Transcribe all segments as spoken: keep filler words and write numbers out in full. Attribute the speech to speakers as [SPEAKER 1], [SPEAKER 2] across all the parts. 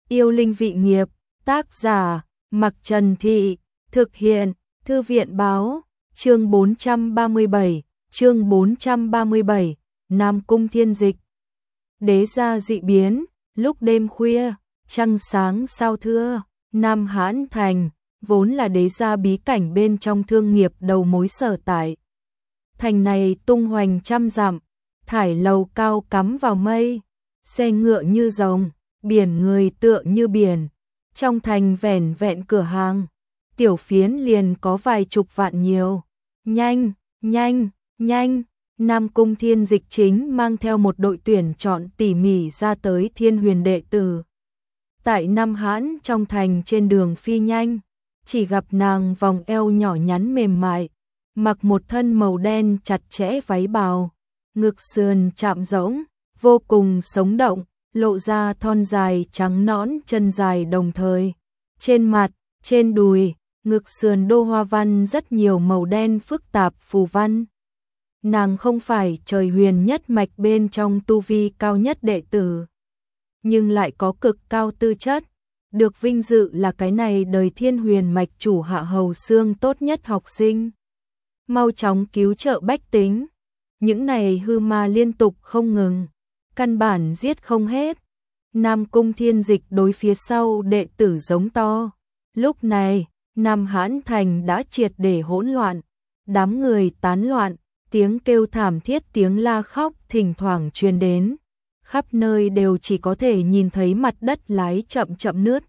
[SPEAKER 1] Yêu linh vị nghiệp, tác giả, Mặc Trần Thị, thực hiện, Thư viện báo, chương bốn trăm ba mươi bảy, chương bốn trăm ba mươi bảy, Nam Cung Thiên Dịch. Đế gia dị biến, lúc đêm khuya, trăng sáng sao thưa, Nam Hãn Thành, vốn là đế gia bí cảnh bên trong thương nghiệp đầu mối sở tại. Thành này tung hoành trăm dặm, thải lầu cao cắm vào mây, xe ngựa như rồng, biển người tựa như biển. Trong thành vẻn vẹn cửa hàng, tiểu phiến liền có vài chục vạn nhiều. Nhanh, nhanh, nhanh, Nam Cung Thiên Dịch chính mang theo một đội tuyển chọn tỉ mỉ ra tới Thiên Huyền đệ tử. Tại Nam Hãn trong thành trên đường phi nhanh, chỉ gặp nàng vòng eo nhỏ nhắn mềm mại, mặc một thân màu đen chặt chẽ váy bào, ngực sườn chạm rỗng, vô cùng sống động, lộ ra thon dài trắng nõn chân dài đồng thời. Trên mặt, trên đùi, ngực sườn đô hoa văn rất nhiều màu đen phức tạp phù văn. Nàng không phải trời huyền nhất mạch bên trong tu vi cao nhất đệ tử, nhưng lại có cực cao tư chất, được vinh dự là cái này đời Thiên Huyền mạch chủ hạ hầu xương tốt nhất học sinh. Mau chóng cứu trợ bách tính, những này hư ma liên tục không ngừng, căn bản giết không hết. Nam Cung Thiên Dịch đối phía sau đệ tử giống to. Lúc này, Nam Hãn Thành đã triệt để hỗn loạn, đám người tán loạn, tiếng kêu thảm thiết tiếng la khóc thỉnh thoảng truyền đến. Khắp nơi đều chỉ có thể nhìn thấy mặt đất lái chậm chậm nứt.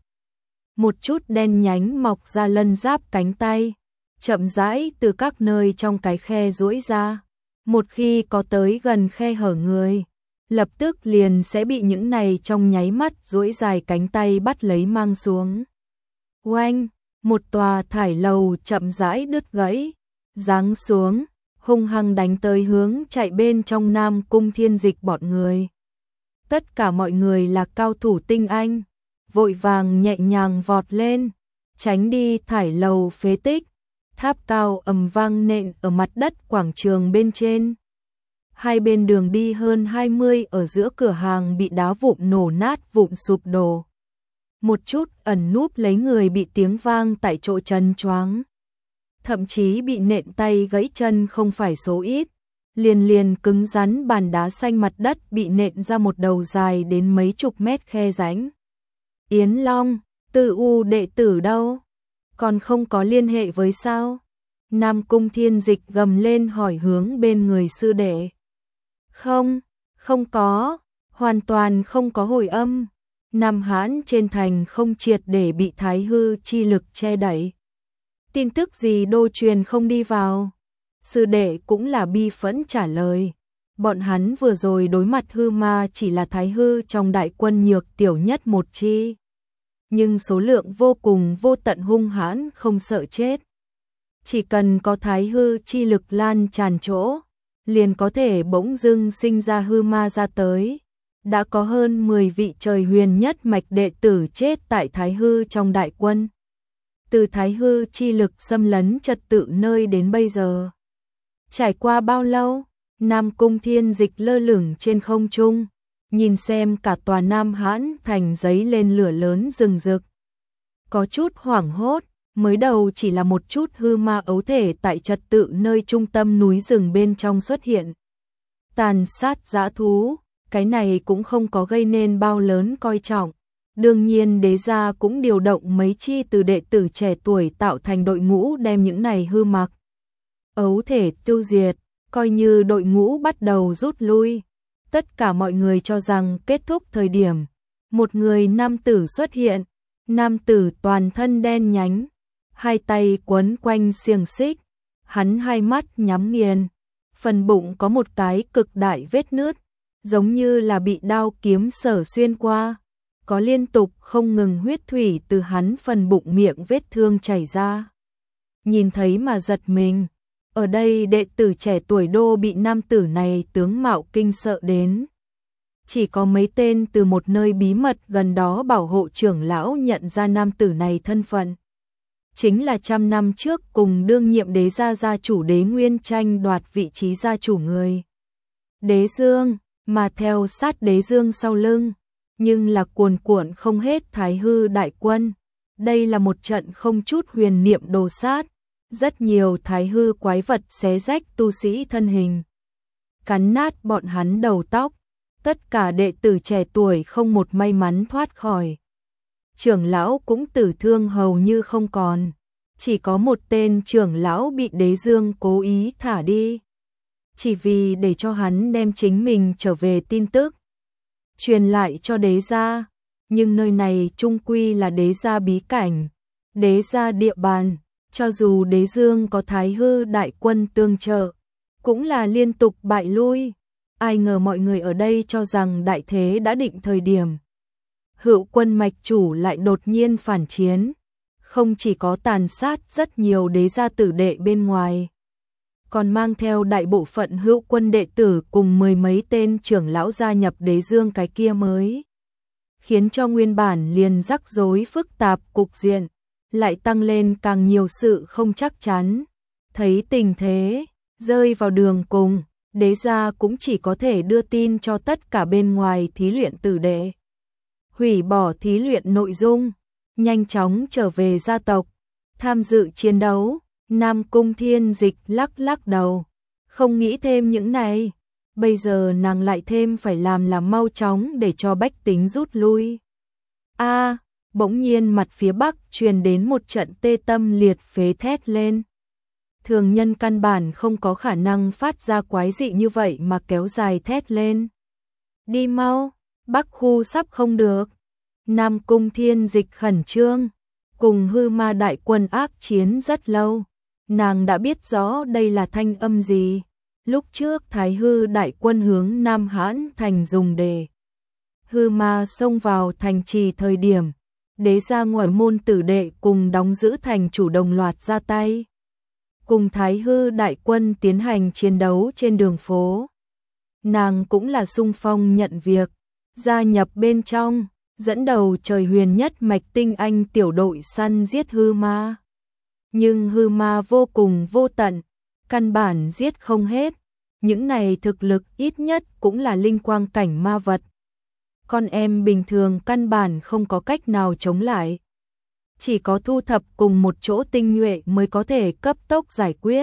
[SPEAKER 1] Một chút đen nhánh mọc ra lân giáp cánh tay, chậm rãi từ các nơi trong cái khe duỗi ra. Một khi có tới gần khe hở người, lập tức liền sẽ bị những này trong nháy mắt duỗi dài cánh tay bắt lấy mang xuống. Oanh, một tòa thải lầu chậm rãi đứt gãy, giáng xuống, hung hăng đánh tới hướng chạy bên trong Nam Cung Thiên Dịch bọn người. Tất cả mọi người là cao thủ tinh anh, vội vàng nhẹ nhàng vọt lên, tránh đi thải lầu phế tích. Tháp cao ầm vang nện ở mặt đất quảng trường bên trên. Hai bên đường đi hơn hai mươi ở giữa cửa hàng bị đá vụn nổ nát vụn sụp đổ. Một chút ẩn núp lấy người bị tiếng vang tại chỗ chân choáng. Thậm chí bị nện tay gãy chân không phải số ít. Liền liền cứng rắn bàn đá xanh mặt đất bị nện ra một đầu dài đến mấy chục mét khe rãnh. Yến Long, Tư U đệ tử đâu? Còn không có liên hệ với sao? Nam Cung Thiên Dịch gầm lên hỏi hướng bên người sư đệ. Không, không có, hoàn toàn không có hồi âm. Nam Hãn trên thành không triệt để bị thái hư chi lực che đẩy. Tin tức gì đô truyền không đi vào. Sư đệ cũng là bi phẫn trả lời. Bọn hắn vừa rồi đối mặt hư ma chỉ là thái hư trong đại quân nhược tiểu nhất một chi. Nhưng số lượng vô cùng vô tận hung hãn không sợ chết. Chỉ cần có thái hư chi lực lan tràn chỗ, liền có thể bỗng dưng sinh ra hư ma ra tới. Đã có hơn mười vị trời huyền nhất mạch đệ tử chết tại thái hư trong đại quân. Từ thái hư chi lực xâm lấn trật tự nơi đến bây giờ. Trải qua bao lâu, Nam Cung Thiên Dịch lơ lửng trên không trung, nhìn xem cả tòa Nam Hãn Thành giấy lên lửa lớn rừng rực. Có chút hoảng hốt, mới đầu chỉ là một chút hư ma ấu thể tại trật tự nơi trung tâm núi rừng bên trong xuất hiện. Tàn sát dã thú, cái này cũng không có gây nên bao lớn coi trọng. Đương nhiên đế gia cũng điều động mấy chi từ đệ tử trẻ tuổi tạo thành đội ngũ đem những này hư mặc ấu thể tiêu diệt, coi như đội ngũ bắt đầu rút lui. Tất cả mọi người cho rằng kết thúc thời điểm, một người nam tử xuất hiện, nam tử toàn thân đen nhánh, hai tay quấn quanh xiềng xích, hắn hai mắt nhắm nghiền, phần bụng có một cái cực đại vết nứt, giống như là bị đao kiếm sở xuyên qua, có liên tục không ngừng huyết thủy từ hắn phần bụng miệng vết thương chảy ra. Nhìn thấy mà giật mình, ở đây đệ tử trẻ tuổi đô bị nam tử này tướng mạo kinh sợ đến. Chỉ có mấy tên từ một nơi bí mật gần đó bảo hộ trưởng lão nhận ra nam tử này thân phận. Chính là trăm năm trước cùng đương nhiệm đế gia gia chủ Đế Nguyên tranh đoạt vị trí gia chủ người. Đế Dương, mà theo sát Đế Dương sau lưng, nhưng là cuồn cuộn không hết Thái Hư đại quân. Đây là một trận không chút huyền niệm đồ sát, rất nhiều Thái Hư quái vật xé rách tu sĩ thân hình, cắn nát bọn hắn đầu tóc, tất cả đệ tử trẻ tuổi không một may mắn thoát khỏi. Trưởng lão cũng tử thương hầu như không còn, chỉ có một tên trưởng lão bị Đế Dương cố ý thả đi, chỉ vì để cho hắn đem chính mình trở về tin tức truyền lại cho đế gia, nhưng nơi này chung quy là đế gia bí cảnh, đế gia địa bàn, cho dù Đế Dương có Thái Hư đại quân tương trợ, cũng là liên tục bại lui. Ai ngờ mọi người ở đây cho rằng đại thế đã định thời điểm, Hữu quân mạch chủ lại đột nhiên phản chiến, không chỉ có tàn sát rất nhiều đế gia tử đệ bên ngoài, còn mang theo đại bộ phận Hữu quân đệ tử cùng mười mấy tên trưởng lão gia nhập Đế Dương cái kia mới, khiến cho nguyên bản liền rắc rối phức tạp cục diện lại tăng lên càng nhiều sự không chắc chắn. Thấy tình thế rơi vào đường cùng, đế gia cũng chỉ có thể đưa tin cho tất cả bên ngoài thí luyện tử đệ, hủy bỏ thí luyện nội dung, nhanh chóng trở về gia tộc, tham dự chiến đấu. Nam Cung Thiên Dịch lắc lắc đầu, không nghĩ thêm những này, bây giờ nàng lại thêm phải làm là mau chóng để cho bách tính rút lui. A, bỗng nhiên mặt phía bắc truyền đến một trận tê tâm liệt phế thét lên. Thường nhân căn bản không có khả năng phát ra quái dị như vậy mà kéo dài thét lên. Đi mau, bắc khu sắp không được. Nam Cung Thiên Dịch khẩn trương, cùng hư ma đại quân ác chiến rất lâu. Nàng đã biết rõ đây là thanh âm gì. Lúc trước Thái Hư đại quân hướng Nam Hãn thành dùng để hư ma xông vào thành trì thời điểm, đế gia ngoại môn tử đệ cùng đóng giữ thành chủ đồng loạt ra tay, cùng Thái Hư đại quân tiến hành chiến đấu trên đường phố. Nàng cũng là xung phong nhận việc, gia nhập bên trong, dẫn đầu trời huyền nhất mạch tinh anh tiểu đội săn giết hư ma. Nhưng hư ma vô cùng vô tận, căn bản giết không hết, những này thực lực ít nhất cũng là linh quang cảnh ma vật. Con em bình thường căn bản không có cách nào chống lại. Chỉ có thu thập cùng một chỗ tinh nhuệ mới có thể cấp tốc giải quyết.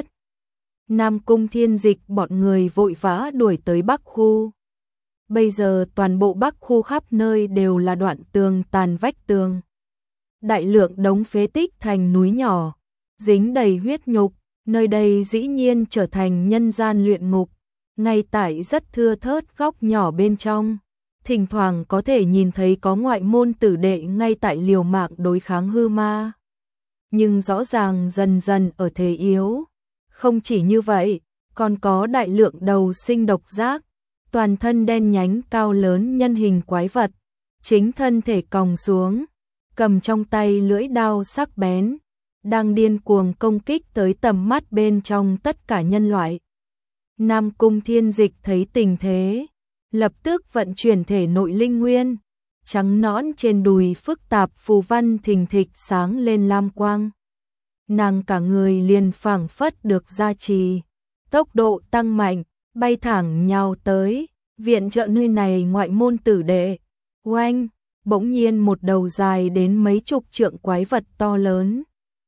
[SPEAKER 1] Nam Cung Thiên Dịch bọn người vội vã đuổi tới Bắc khu. Bây giờ toàn bộ Bắc khu khắp nơi đều là đoạn tường tàn vách tường. Đại lượng đống phế tích thành núi nhỏ, dính đầy huyết nhục, nơi đây dĩ nhiên trở thành nhân gian luyện ngục. Ngay tại rất thưa thớt góc nhỏ bên trong, thỉnh thoảng có thể nhìn thấy có ngoại môn tử đệ ngay tại liều mạng đối kháng hư ma. Nhưng rõ ràng dần dần ở thế yếu. Không chỉ như vậy, còn có đại lượng đầu sinh độc giác, toàn thân đen nhánh cao lớn nhân hình quái vật, chính thân thể còng xuống, cầm trong tay lưỡi đao sắc bén, đang điên cuồng công kích tới tầm mắt bên trong tất cả nhân loại. Nam Cung Thiên Dịch thấy tình thế, lập tức vận chuyển thể nội linh nguyên, trắng nõn trên đùi phức tạp phù văn thình thịch sáng lên lam quang. Nàng cả người liền phảng phất được gia trì, tốc độ tăng mạnh, bay thẳng nhào tới, viện trợ nơi này ngoại môn tử đệ. Oanh, bỗng nhiên một đầu dài đến mấy chục trượng quái vật to lớn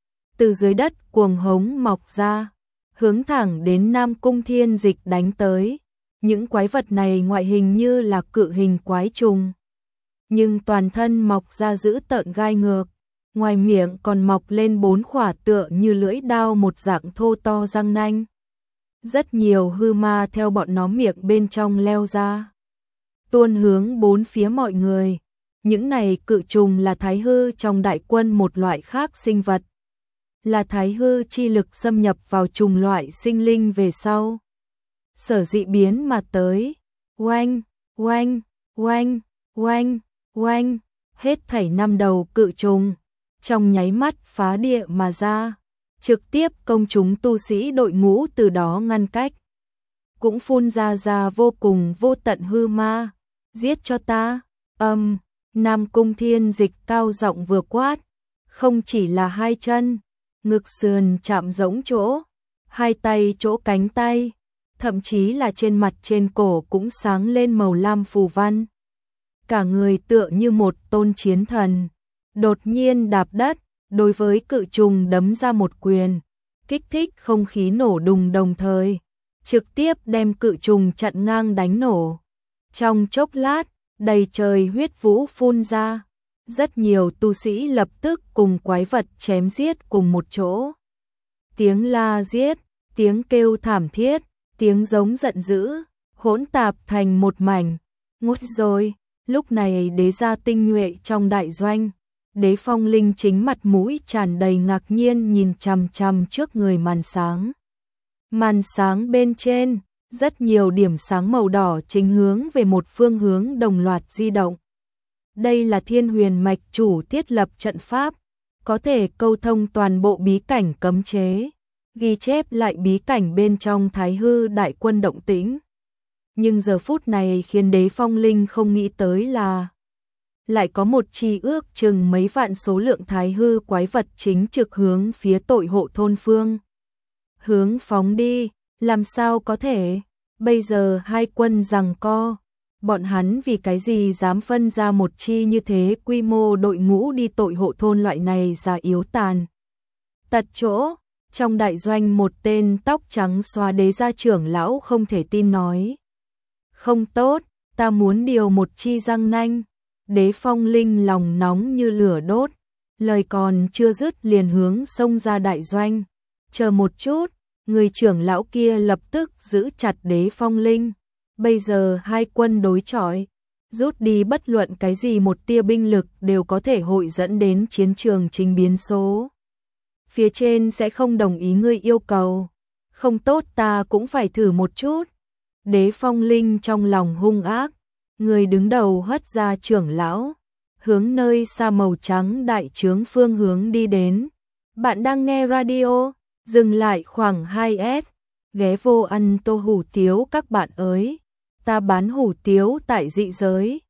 [SPEAKER 1] từ dưới đất cuồng hống mọc ra, hướng thẳng đến Nam Cung Thiên Dịch đánh tới. Những quái vật này ngoại hình như là cự hình quái trùng, nhưng toàn thân mọc ra dữ tợn gai ngược, ngoài miệng còn mọc lên bốn khỏa tựa như lưỡi đao một dạng thô to răng nanh. Rất nhiều hư ma theo bọn nó miệng bên trong leo ra, tuôn hướng bốn phía mọi người. Những này cự trùng là thái hư trong đại quân một loại khác sinh vật, là thái hư chi lực xâm nhập vào trùng loại sinh linh về sau sở dị biến mà tới. Oanh, oanh, oanh, oanh, oanh, hết thảy năm đầu cự trùng trong nháy mắt phá địa mà ra, trực tiếp công chúng tu sĩ đội ngũ từ đó ngăn cách, cũng phun ra ra vô cùng vô tận hư ma. Giết cho ta! Âm, Nam Cung Thiên Dịch cao giọng vừa quát, không chỉ là hai chân, ngực sườn chạm giống chỗ, hai tay chỗ cánh tay, thậm chí là trên mặt trên cổ cũng sáng lên màu lam phù văn. cả người tựa như một tôn chiến thần. Đột nhiên đạp đất, đối với cự trùng đấm ra một quyền, kích thích không khí nổ đùng đồng thời, trực tiếp đem cự trùng chặn ngang đánh nổ. Trong chốc lát, đầy trời huyết vũ phun ra, rất nhiều tu sĩ lập tức cùng quái vật chém giết cùng một chỗ. Tiếng la giết, tiếng kêu thảm thiết, tiếng giống giận dữ, hỗn tạp thành một mảnh. Ngút rồi, lúc này đế gia tinh nhuệ trong đại doanh, Đế Phong Linh chính mặt mũi tràn đầy ngạc nhiên nhìn chằm chằm trước người màn sáng. Màn sáng bên trên, rất nhiều điểm sáng màu đỏ chính hướng về một phương hướng đồng loạt di động. Đây là Thiên Huyền Mạch chủ thiết lập trận pháp, có thể câu thông toàn bộ bí cảnh cấm chế, ghi chép lại bí cảnh bên trong Thái Hư đại quân động tĩnh. Nhưng giờ phút này khiến Đế Phong Linh không nghĩ tới là lại có một chi ước chừng mấy vạn số lượng Thái Hư quái vật chính trực hướng phía tội hộ thôn phương. Hướng phóng đi, làm sao có thể? Bây giờ hai quân giằng co, bọn hắn vì cái gì dám phân ra một chi như thế quy mô đội ngũ đi tội hộ thôn loại này già yếu tàn. Tật chỗ, trong đại doanh một tên tóc trắng xóa đế gia trưởng lão không thể tin nói. Không tốt, ta muốn điều một chi răng nanh. Đế Phong Linh lòng nóng như lửa đốt, lời còn chưa dứt liền hướng xông ra đại doanh. Chờ một chút, người trưởng lão kia lập tức giữ chặt Đế Phong Linh. Bây giờ hai quân đối chọi, rút đi bất luận cái gì một tia binh lực đều có thể hội dẫn đến chiến trường chính biến số. Phía trên sẽ không đồng ý ngươi yêu cầu. Không tốt, ta cũng phải thử một chút. Đế Phong Linh trong lòng hung ác, người đứng đầu hất ra trưởng lão, hướng nơi xa màu trắng đại trướng phương hướng đi đến. Bạn đang nghe radio, dừng lại khoảng hai S, ghé vô ăn tô hủ tiếu các bạn ơi. Ta bán hủ tiếu tại dị giới,